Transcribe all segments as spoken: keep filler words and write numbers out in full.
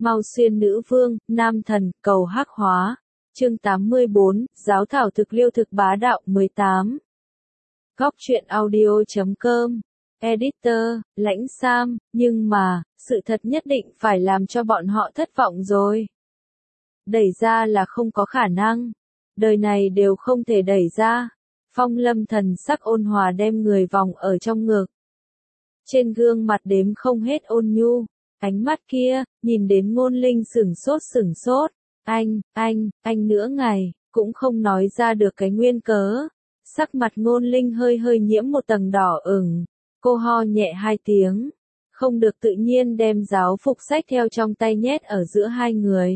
Mau Xuyên Nữ Vương, Nam Thần, Cầu Hắc Hóa. Chương tám mươi bốn, Giáo thảo thực liêu thực bá đạo mười tám. Góc truyện audio chấm com. Editor, Lãnh Sam, nhưng mà, sự thật nhất định phải làm cho bọn họ thất vọng rồi. Đẩy ra là không có khả năng. Đời này đều không thể đẩy ra. Phong Lâm thần sắc ôn hòa đem người vòng ở trong ngực. Trên gương mặt đếm không hết ôn nhu. Ánh mắt kia, nhìn đến Ngôn Linh sửng sốt sửng sốt. Anh, anh, anh nữa ngày, cũng không nói ra được cái nguyên cớ. Sắc mặt Ngôn Linh hơi hơi nhiễm một tầng đỏ ửng. Cô ho nhẹ hai tiếng. Không được tự nhiên đem giáo phục sách theo trong tay nhét ở giữa hai người.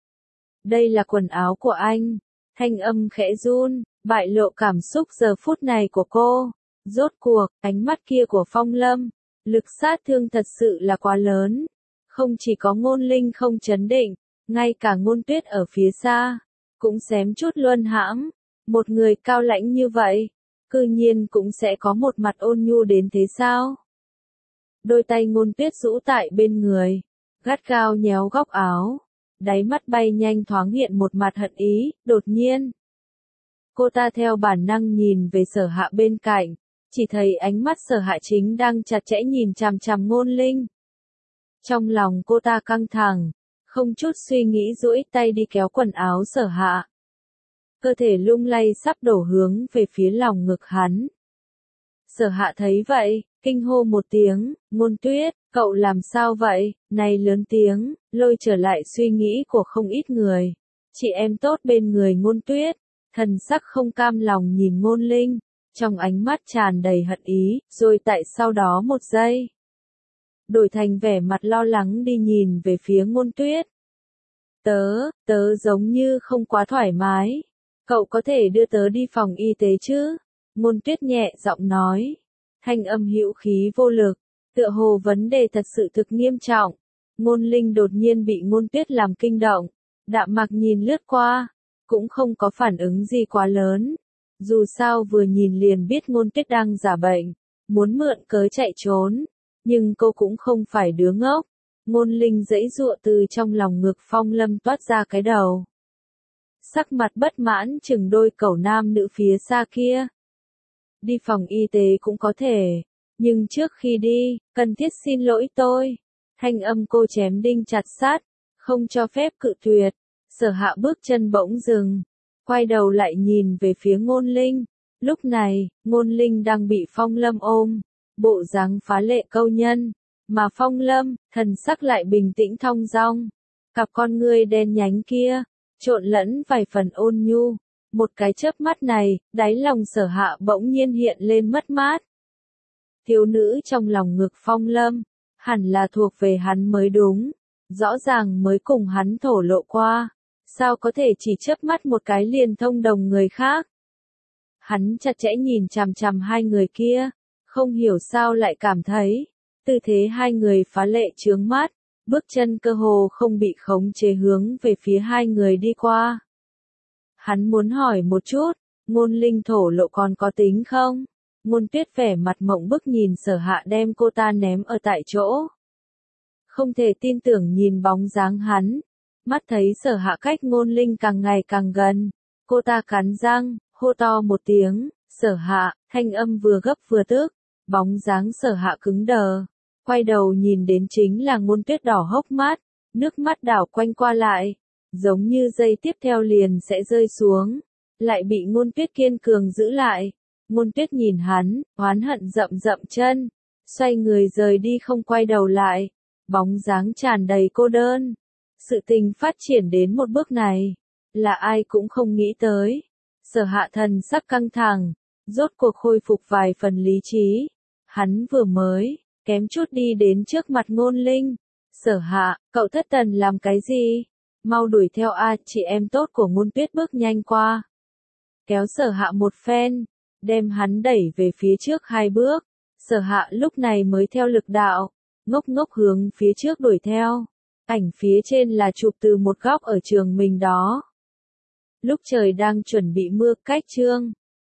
Đây là quần áo của anh. Thanh âm khẽ run, bại lộ cảm xúc giờ phút này của cô. Rốt cuộc, ánh mắt kia của Phong Lâm. Lực sát thương thật sự là quá lớn. Không chỉ có Ngôn Linh không chấn định, ngay cả Ngôn Tuyết ở phía xa, cũng xém chút luân hãm. Một người cao lãnh như vậy, cư nhiên cũng sẽ có một mặt ôn nhu đến thế sao? Đôi tay Ngôn Tuyết rũ tại bên người, gắt gao nhéo góc áo, đáy mắt bay nhanh thoáng hiện một mặt hận ý, đột nhiên. Cô ta theo bản năng nhìn về Sở Hạ bên cạnh, chỉ thấy ánh mắt Sở Hạ chính đang chặt chẽ nhìn chằm chằm Ngôn Linh. Trong lòng cô ta căng thẳng, không chút suy nghĩ duỗi tay đi kéo quần áo Sở Hạ. Cơ thể lung lay sắp đổ hướng về phía lòng ngực hắn. Sở Hạ thấy vậy, kinh hô một tiếng, Ngôn Tuyết, cậu làm sao vậy, này lớn tiếng, lôi trở lại suy nghĩ của không ít người. Chị em tốt bên người Ngôn Tuyết, thần sắc không cam lòng nhìn Ngôn Linh, trong ánh mắt tràn đầy hận ý, rồi tại sau đó một giây. Đổi thành vẻ mặt lo lắng đi nhìn về phía Ngôn Tuyết. Tớ, tớ giống như không quá thoải mái. Cậu có thể đưa tớ đi phòng y tế chứ? Ngôn Tuyết nhẹ giọng nói. Thanh âm hữu khí vô lực, tựa hồ vấn đề thật sự thực nghiêm trọng. Ngôn Linh đột nhiên bị Ngôn Tuyết làm kinh động. Đạm mặc nhìn lướt qua, cũng không có phản ứng gì quá lớn. Dù sao vừa nhìn liền biết Ngôn Tuyết đang giả bệnh, muốn mượn cớ chạy trốn. Nhưng cô cũng không phải đứa ngốc. Ngôn Linh giãy giụa từ trong lòng ngực Phong Lâm toát ra cái đầu. Sắc mặt bất mãn chừng đôi cẩu nam nữ phía xa kia. Đi phòng y tế cũng có thể, nhưng trước khi đi, cần thiết xin lỗi tôi. Thanh âm cô chém đinh chặt sắt, không cho phép cự tuyệt. Sở Hạ bước chân bỗng dừng, quay đầu lại nhìn về phía Ngôn Linh. Lúc này, Ngôn Linh đang bị Phong Lâm ôm, bộ dáng phá lệ câu nhân, mà Phong Lâm, thần sắc lại bình tĩnh thong dong. Cặp con ngươi đen nhánh kia, trộn lẫn vài phần ôn nhu. Một cái chớp mắt này, đáy lòng Sở Hạ bỗng nhiên hiện lên mất mát. Thiếu nữ trong lòng ngực Phong Lâm, hẳn là thuộc về hắn mới đúng. Rõ ràng mới cùng hắn thổ lộ qua. Sao có thể chỉ chớp mắt một cái liền thông đồng người khác? Hắn chặt chẽ nhìn chằm chằm hai người kia, không hiểu sao lại cảm thấy, tư thế hai người phá lệ chướng mắt, bước chân cơ hồ không bị khống chế hướng về phía hai người đi qua. Hắn muốn hỏi một chút, Ngôn Linh thổ lộ còn có tính không? Ngôn Tuyết vẻ mặt mộng bức nhìn Sở Hạ đem cô ta ném ở tại chỗ. Không thể tin tưởng nhìn bóng dáng hắn, mắt thấy Sở Hạ cách Ngôn Linh càng ngày càng gần, cô ta cắn răng, hô to một tiếng, Sở Hạ, thanh âm vừa gấp vừa tức, bóng dáng Sở Hạ cứng đờ, quay đầu nhìn đến chính là Ngôn Tuyết đỏ hốc mắt, nước mắt đảo quanh qua lại, giống như giây tiếp theo liền sẽ rơi xuống, lại bị Ngôn Tuyết kiên cường giữ lại. Ngôn Tuyết nhìn hắn, oán hận dậm dậm chân, xoay người rời đi không quay đầu lại, bóng dáng tràn đầy cô đơn. Sự tình phát triển đến một bước này, là ai cũng không nghĩ tới. Sở Hạ thần sắc căng thẳng, rốt cuộc khôi phục vài phần lý trí. Hắn vừa mới, kém chút đi đến trước mặt Ngôn Linh. Sở Hạ, cậu thất thần làm cái gì? Mau đuổi theo a, chị em tốt của Ngôn Tuyết bước nhanh qua. Kéo Sở Hạ một phen, đem hắn đẩy về phía trước hai bước. Sở Hạ lúc này mới theo lực đạo, ngốc ngốc hướng phía trước đuổi theo. Ảnh phía trên là chụp từ một góc ở trường mình đó. Lúc trời đang chuẩn bị mưa, cách chương